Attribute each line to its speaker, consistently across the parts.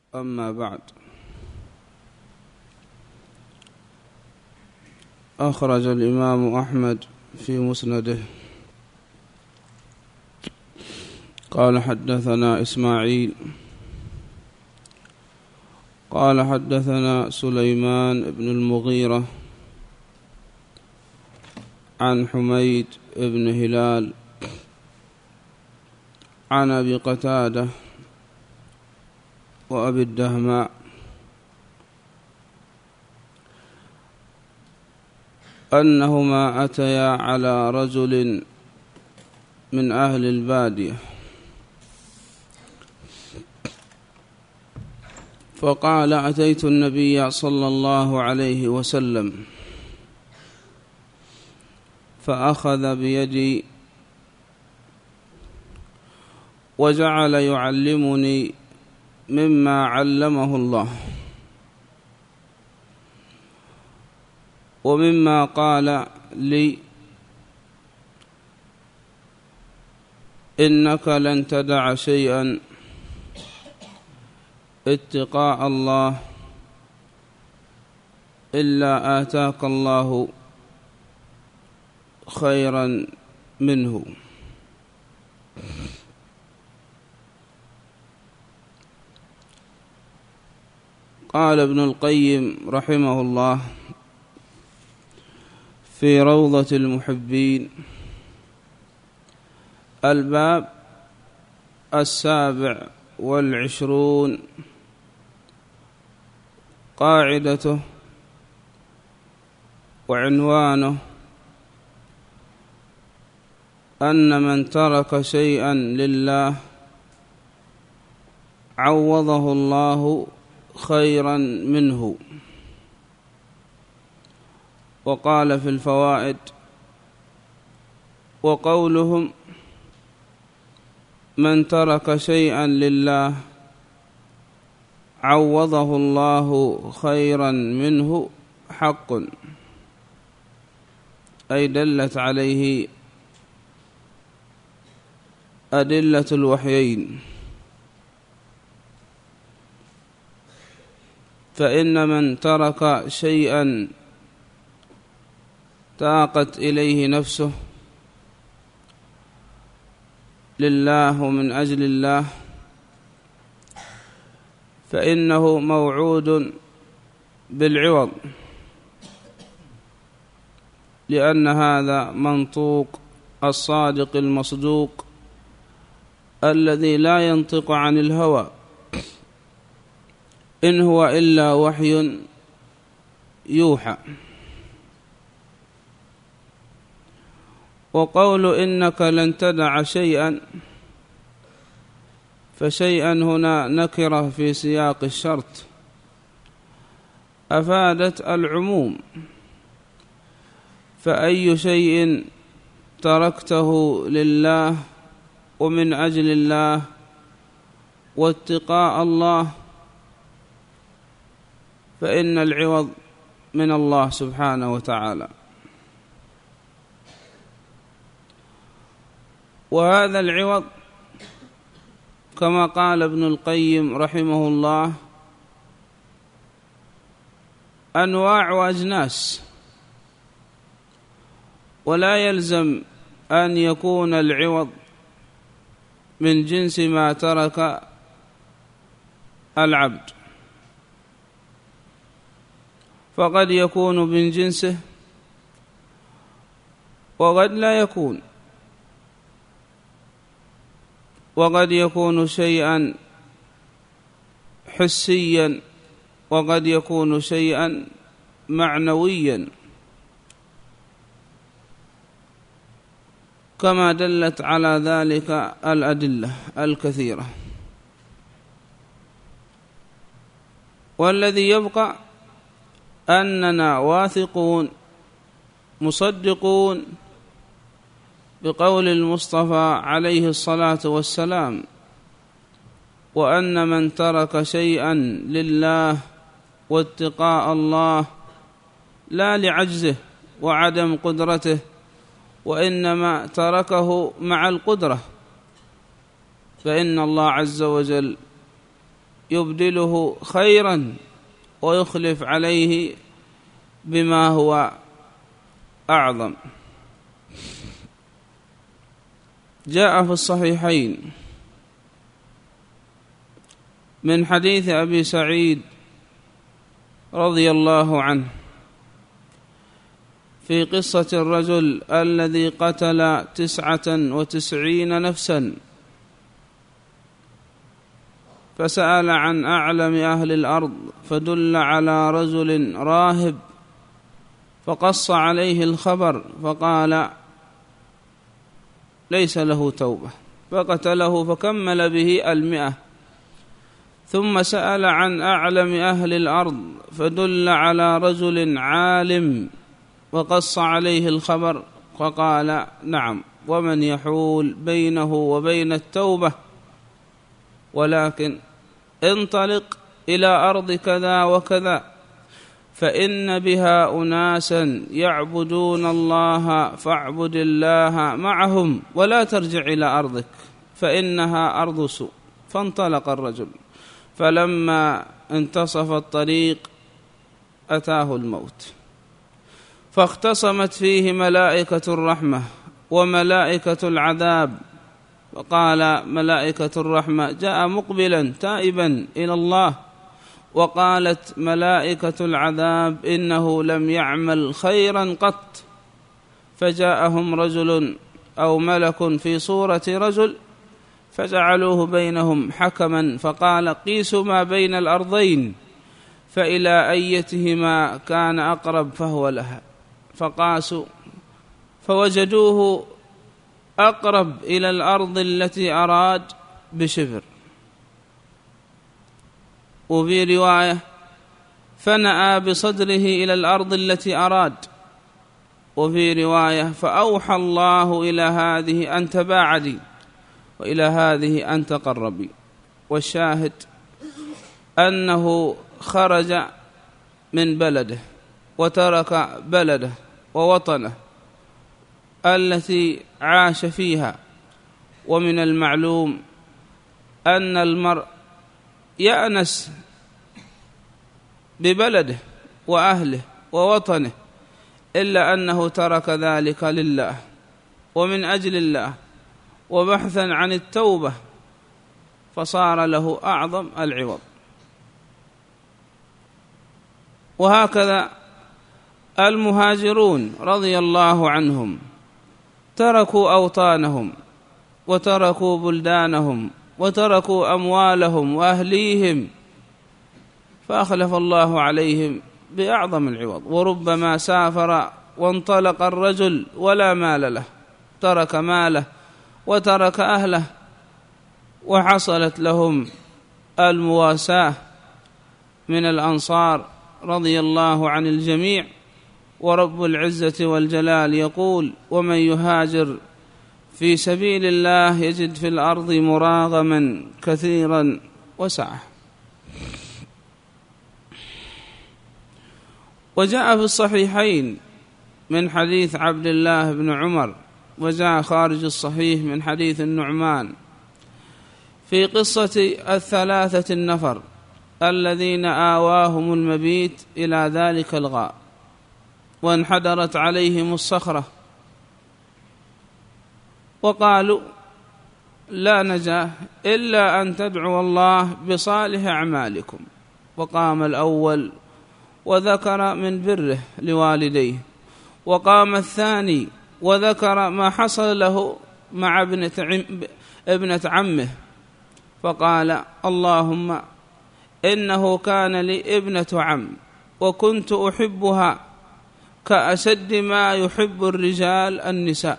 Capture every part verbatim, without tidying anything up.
Speaker 1: أما بعد، أخرج الإمام أحمد في مسنده قال حدثنا إسماعيل قال حدثنا سليمان بن المغيرة عن حميد بن هلال عن أبي قتادة وأبي الدهماء أنهما أتيا على رجل من أهل البادية فقال: أتيت النبي صلى الله عليه وسلم فأخذ بيدي وجعل يعلمني مما علمه الله، ومما قال لي: إنك لن تدع شيئا اتقاء الله إلا آتاك الله خيرا منه. قال ابن القيم رحمه الله في روضة المحبين: الباب السابع والعشرون، قاعدته وعنوانه أن من ترك شيئا لله عوضه الله خيرا منه. وقال في الفوائد: وقولهم من ترك شيئا لله عوضه الله خيرا منه حق، أي دلت عليه أدلة الوحيين. فإن من ترك شيئا تاقت إليه نفسه لله ومن أجل الله فإنه موعود بالعوض، لأن هذا منطوق الصادق المصدوق الذي لا ينطق عن الهوى، إن هو إلا وحي يوحى. وقول إنك لن تدع شيئا، فشيئا هنا نكرة في سياق الشرط أفادت العموم، فأي شيء تركته لله ومن أجل الله واتقاء الله فإن العوض من الله سبحانه وتعالى. وهذا العوض كما قال ابن القيم رحمه الله أنواع وأجناس، ولا يلزم أن يكون العوض من جنس ما ترك العبد، فقد يكون من جنسه وقد لا يكون، وقد يكون شيئا حسيا وقد يكون شيئا معنويا، كما دلت على ذلك الأدلة الكثيرة. والذي يبقى أننا واثقون مصدقون بقول المصطفى عليه الصلاة والسلام: وأن من ترك شيئا لله واتقاء الله لا لعجزه وعدم قدرته، وإنما تركه مع القدرة، فإن الله عز وجل يبدله خيرا ويخلف عليه بما هو أعظم. جاء في الصحيحين من حديث أبي سعيد رضي الله عنه في قصة الرجل الذي قتل تسعة وتسعين نفسا، فسأل عن أعلم أهل الأرض فدل على رجل راهب، فقص عليه الخبر فقال ليس له توبة، فقتله فكمل به المئة. ثم سأل عن أعلم أهل الأرض فدل على رجل عالم، وقص عليه الخبر فقال نعم، ومن يحول بينه وبين التوبة، ولكن انطلق إلى أرض كذا وكذا فإن بها أناسا يعبدون الله فاعبد الله معهم ولا ترجع إلى أرضك فإنها أرض سوء. فانطلق الرجل، فلما انتصف الطريق أتاه الموت، فاختصمت فيه ملائكة الرحمة وملائكة العذاب، وقال ملائكة الرحمة جاء مقبلا تائبا إلى الله، وقالت ملائكة العذاب إنه لم يعمل خيرا قط. فجاءهم رجل أو ملك في صورة رجل فجعلوه بينهم حكما، فقال قيسوا ما بين الأرضين فإلى أيتهما كان أقرب فهو لها، فقاسوا فوجدوه أقرب إلى الأرض التي أراد بشبر. وفي رواية فنأى بصدره إلى الأرض التي أراد، وفي رواية فأوحى الله إلى هذه أن تباعدي وإلى هذه أن تقربي. والشاهد أنه خرج من بلده وترك بلده ووطنه التي عاش فيها. ومن المعلوم أن المرء يأنس ببلده وأهله ووطنه، إلا أنه ترك ذلك لله ومن أجل الله وبحثا عن التوبة، فصار له أعظم العوض. وهكذا المهاجرون رضي الله عنهم تركوا أوطانهم وتركوا بلدانهم وتركوا أموالهم وأهليهم، فأخلف الله عليهم بأعظم العوض. وربما سافر وانطلق الرجل ولا مال له، ترك ماله وترك أهله، وحصلت لهم المواساة من الأنصار رضي الله عن الجميع. ورب العزة والجلال يقول ومن يهاجر في سبيل الله يجد في الأرض مراغما كثيرا وسعة. وجاء في الصحيحين من حديث عبد الله بن عمر، وجاء خارج الصحيح من حديث النعمان في قصة الثلاثة النفر الذين آواهم المبيت إلى ذلك الغار وانحدرت عليهم الصخرة، وقالوا لا نجاة إلا أن تدعو الله بصالح أعمالكم. وقام الأول وذكر من بره لوالديه، وقام الثاني وذكر ما حصل له مع ابنة, عم ابنة عمه، فقال اللهم إنه كان لي ابنة عم وكنت أحبها كأشد ما يحب الرجال النساء،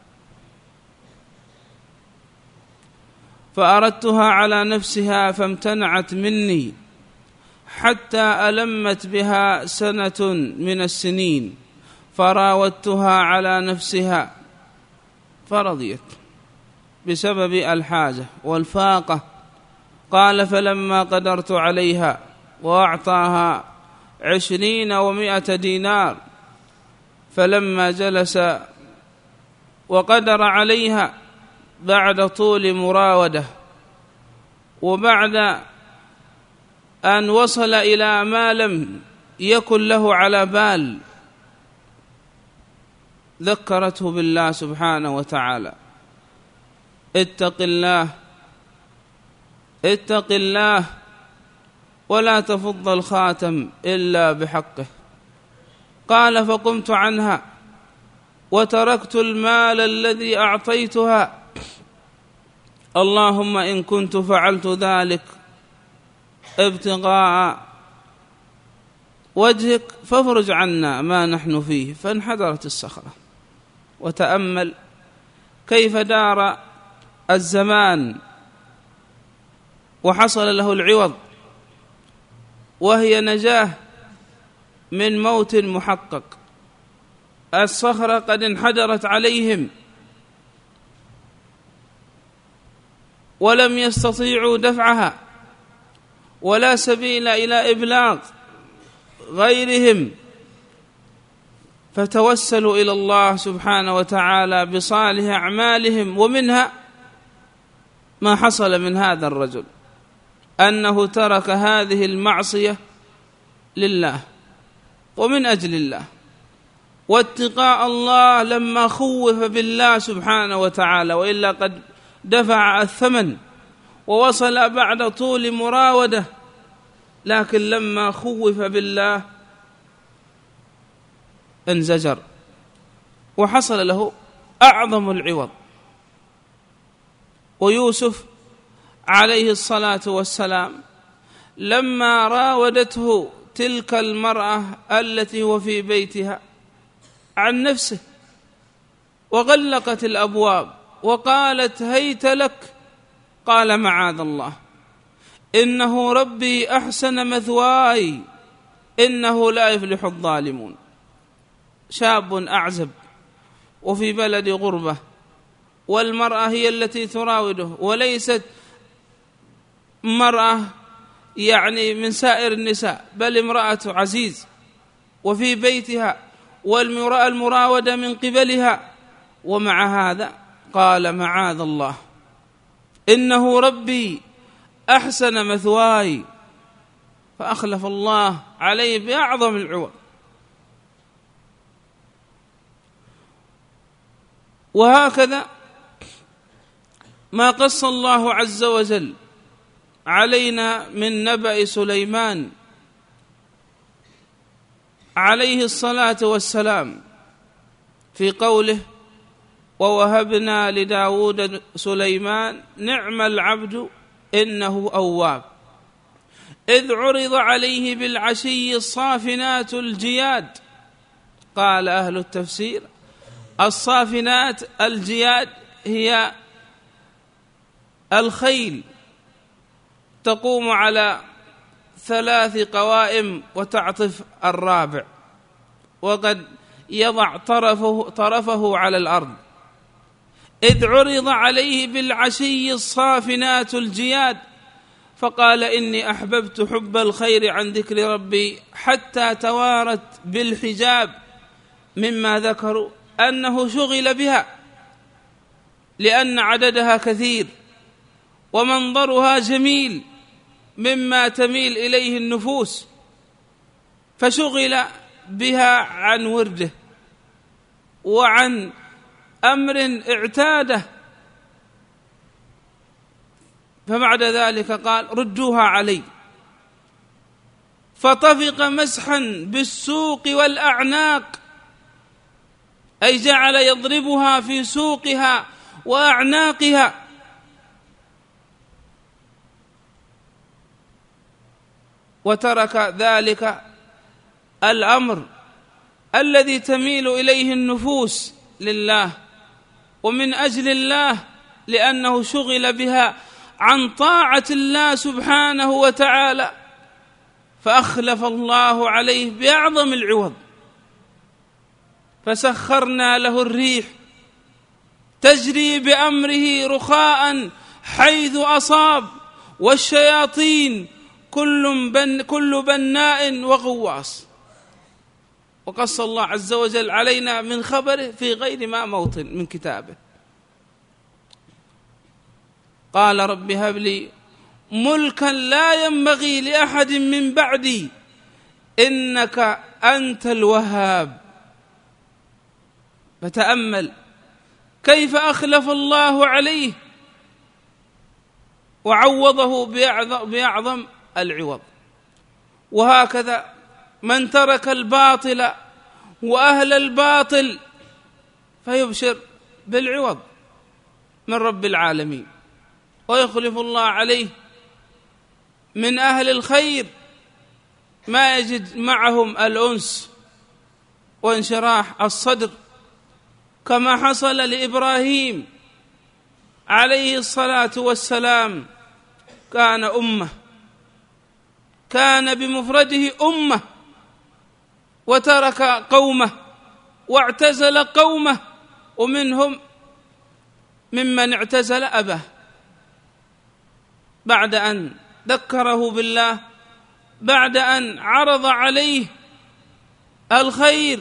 Speaker 1: فأردتها على نفسها فامتنعت مني حتى ألمت بها سنة من السنين، فراودتها على نفسها فرضيت بسبب الحاجة والفاقة. قال فلما قدرت عليها وأعطاها عشرين ومائة دينار، فلما جلس وقدر عليها بعد طول مراودة وبعد أن وصل إلى ما لم يكن له على بال ذكرته بالله سبحانه وتعالى. اتق الله اتق الله ولا تفض الخاتم إلا بحقه. قال فقمت عنها وتركت المال الذي أعطيتها، اللهم إن كنت فعلت ذلك ابتغاء وجهك فافرج عنا ما نحن فيه. فانحدرت الصخرة. وتأمل كيف دار الزمان وحصل له العوض، وهي نجاة من موت محقق. الصخرة قد انحدرت عليهم ولم يستطيعوا دفعها ولا سبيل إلى إبلاغ غيرهم، فتوسلوا إلى الله سبحانه وتعالى بصالح أعمالهم. ومنها ما حصل من هذا الرجل، أنه ترك هذه المعصية لله ومن أجل الله واتقاء الله لما خوف بالله سبحانه وتعالى، وإلا قد دفع الثمن ووصل بعد طول مراودة، لكن لما خوف بالله انزجر وحصل له أعظم العوض. ويوسف عليه الصلاة والسلام لما راودته تلك المرأة التي هو في بيتها عن نفسه وغلقت الأبواب وقالت هيت لك، قال معاذ الله إنه ربي أحسن مثواي إنه لا يفلح الظالمون. شاب أعزب وفي بلد غربة، والمرأة هي التي تراوده، وليست مرأة يعني من سائر النساء، بل امرأة عزيز وفي بيتها، والمراودة من قبلها. ومع هذا قال معاذ الله إنه ربي أحسن مثواي، فأخلف الله عليه بأعظم العوض. وهكذا ما قص الله عز وجل علينا من نبأ سليمان عليه الصلاة والسلام في قوله ووهبنا لداود سليمان نعم العبد إنه أواب إذ عرض عليه بالعشي الصافنات الجياد. قال أهل التفسير الصافنات الجياد هي الخيل تقوم على ثلاث قوائم وتعطف الرابع، وقد يضع طرفه, طرفه على الأرض. إذ عرض عليه بالعشي الصافنات الجياد فقال إني أحببت حب الخير عن ذكر ربي حتى توارت بالحجاب، مما ذكروا أنه شغل بها لأن عددها كثير ومنظرها جميل مما تميل إليه النفوس، فشغل بها عن ورده وعن أمر اعتاده. فبعد ذلك قال ردوها علي، فطفق مسحا بالسوق والأعناق، أي جعل يضربها في سوقها وأعناقها. وترك ذلك الأمر الذي تميل إليه النفوس لله ومن أجل الله، لأنه شغل بها عن طاعة الله سبحانه وتعالى، فأخلف الله عليه بأعظم العوض. فسخرنا له الريح تجري بأمره رخاء حيث أصاب، والشياطين كل, بن كل بناء وغواص. وقص الله عز وجل علينا من خبره في غير ما موطن من كتابه. قال رب هب لي ملكا لا ينبغي لأحد من بعدي إنك أنت الوهاب. فتأمل كيف أخلف الله عليه وعوضه بأعظم العوض. وهكذا من ترك الباطل وأهل الباطل فيبشر بالعوض من رب العالمين، ويخلف الله عليه من أهل الخير ما يجد معهم الأنس وانشراح الصدر، كما حصل لإبراهيم عليه الصلاة والسلام. كان أمة، كان بمفرده أمة، وترك قومه واعتزل قومه، ومنهم ممن اعتزل أباه بعد أن ذكره بالله، بعد أن عرض عليه الخير.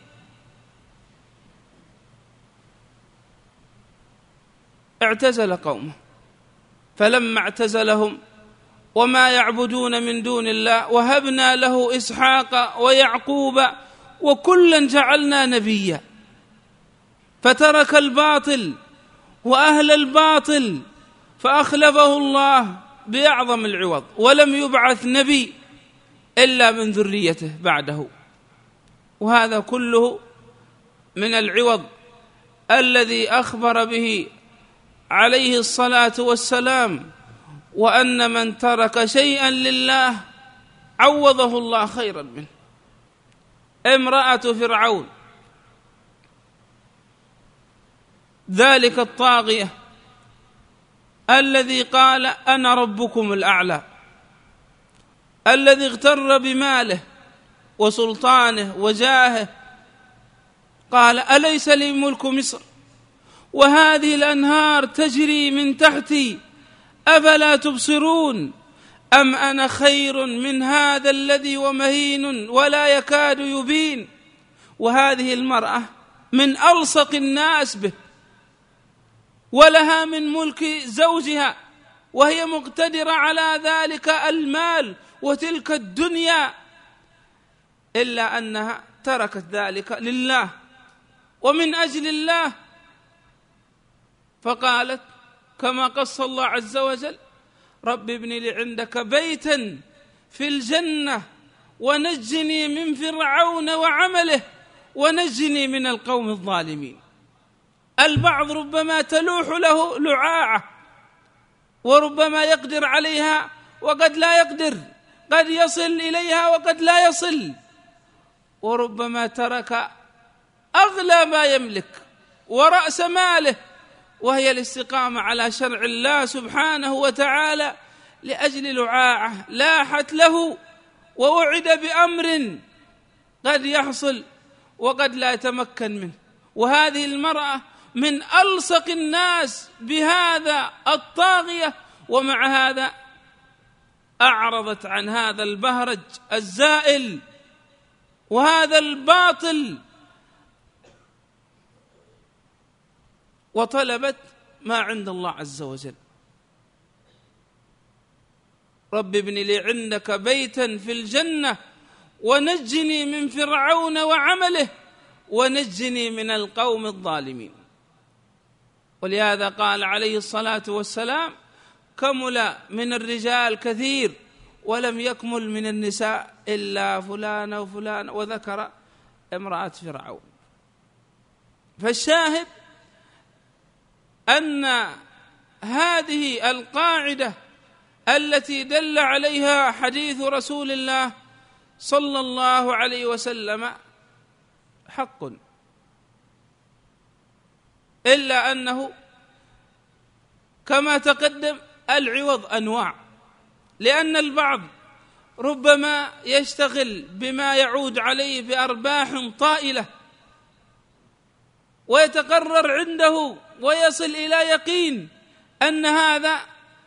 Speaker 1: اعتزل قومه، فلما اعتزلهم وما يعبدون من دون الله وهبنا له إسحاق ويعقوب وكلا جعلنا نبيا. فترك الباطل وأهل الباطل فأخلفه الله بأعظم العوض، ولم يبعث نبي إلا من ذريته بعده. وهذا كله من العوض الذي أخبر به عليه الصلاة والسلام، وأن من ترك شيئا لله عوضه الله خيرا منه. امرأة فرعون ذلك الطاغية الذي قال أنا ربكم الأعلى، الذي اغتر بماله وسلطانه وجاهه، قال أليس لي ملك مصر وهذه الأنهار تجري من تحتي أفلا تبصرون أم أنا خير من هذا الذي ومهين ولا يكاد يبين. وهذه المرأة من ألصق الناس به، ولها من ملك زوجها، وهي مقتدرة على ذلك المال وتلك الدنيا، إلا أنها تركت ذلك لله ومن أجل الله. فقالت كما قص الله عز وجل رب ابن لي عندك بيتا في الجنة ونجني من فرعون وعمله ونجني من القوم الظالمين. البعض ربما تلوح له لعاعة وربما يقدر عليها وقد لا يقدر، قد يصل إليها وقد لا يصل، وربما ترك أغلى ما يملك ورأس ماله وهي الاستقامة على شرع الله سبحانه وتعالى لأجل لعاعة لاحت له ووعد بأمر قد يحصل وقد لا يتمكن منه. وهذه المرأة من ألصق الناس بهذا الطاغية، ومع هذا أعرضت عن هذا البهرج الزائل وهذا الباطل، وطلبت ما عند الله عز وجل. رب ابن لي عندك بيتا في الجنة ونجني من فرعون وعمله ونجني من القوم الظالمين. ولهذا قال عليه الصلاة والسلام كمل من الرجال كثير ولم يكمل من النساء إلا فلان وفلان، وذكر امرأة فرعون. فالشاهد أن هذه القاعدة التي دل عليها حديث رسول الله صلى الله عليه وسلم حق، إلا أنه كما تقدم العوض أنواع، لأن البعض ربما يشتغل بما يعود عليه بأرباح طائلة ويتقرر عنده ويصل إلى يقين أن هذا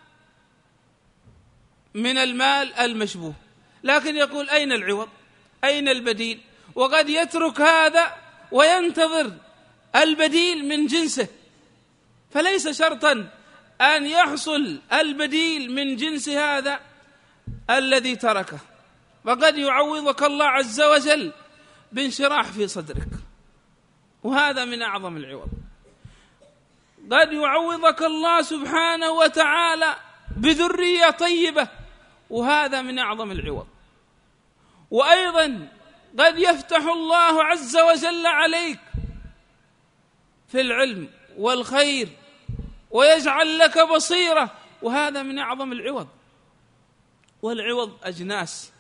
Speaker 1: من المال المشبوه، لكن يقول أين العوض؟ أين البديل؟ وقد يترك هذا وينتظر البديل من جنسه. فليس شرطا أن يحصل البديل من جنس هذا الذي تركه، وقد يعوضك الله عز وجل بانشراح في صدرك، وهذا من أعظم العوض. قد يعوضك الله سبحانه وتعالى بذرية طيبة، وهذا من أعظم العوض. وأيضا قد يفتح الله عز وجل عليك في العلم والخير ويجعل لك بصيرة، وهذا من أعظم العوض. والعوض أجناس،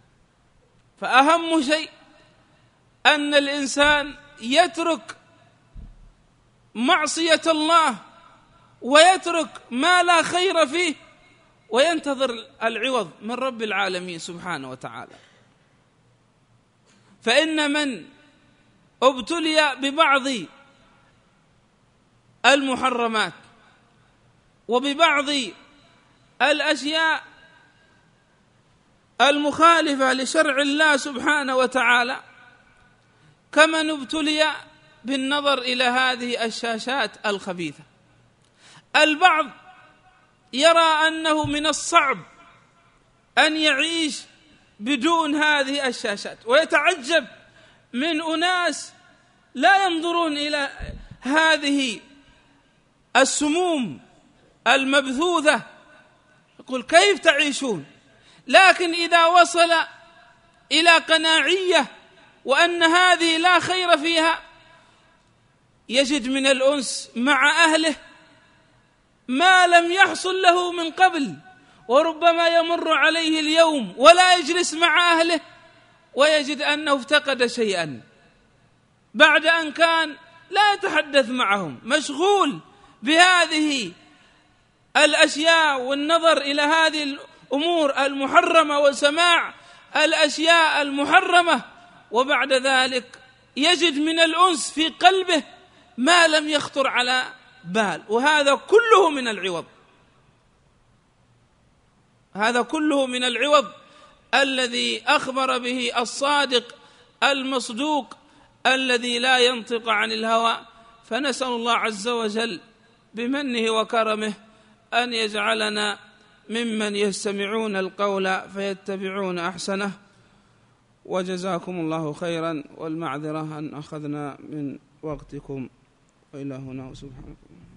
Speaker 1: فأهم شيء أن الإنسان يترك معصية الله ويترك ما لا خير فيه وينتظر العوض من رب العالمين سبحانه وتعالى. فإن من ابتلي ببعض المحرمات وببعض الأشياء المخالفة لشرع الله سبحانه وتعالى، كمن ابتلي بالنظر إلى هذه الشاشات الخبيثة. البعض يرى أنه من الصعب أن يعيش بدون هذه الشاشات، ويتعجب من أناس لا ينظرون إلى هذه السموم المبثوثة، يقول كيف تعيشون؟ لكن إذا وصل إلى قناعية وأن هذه لا خير فيها، يجد من الأنس مع أهله ما لم يحصل له من قبل، وربما يمر عليه اليوم ولا يجلس مع أهله ويجد أنه افتقد شيئا، بعد أن كان لا يتحدث معهم، مشغول بهذه الأشياء والنظر إلى هذه الأمور المحرمة وسماع الأشياء المحرمة، وبعد ذلك يجد من الأنس في قلبه ما لم يخطر على بال. وهذا كله من العوض، هذا كله من العوض الذي أخبر به الصادق المصدوق الذي لا ينطق عن الهوى. فنسأل الله عز وجل بمنه وكرمه أن يجعلنا ممن يستمعون القول فيتبعون أحسنه. وجزاكم الله خيرا، والمعذرة أن أخذنا من وقتكم، وإلى هنا وسبحانكم.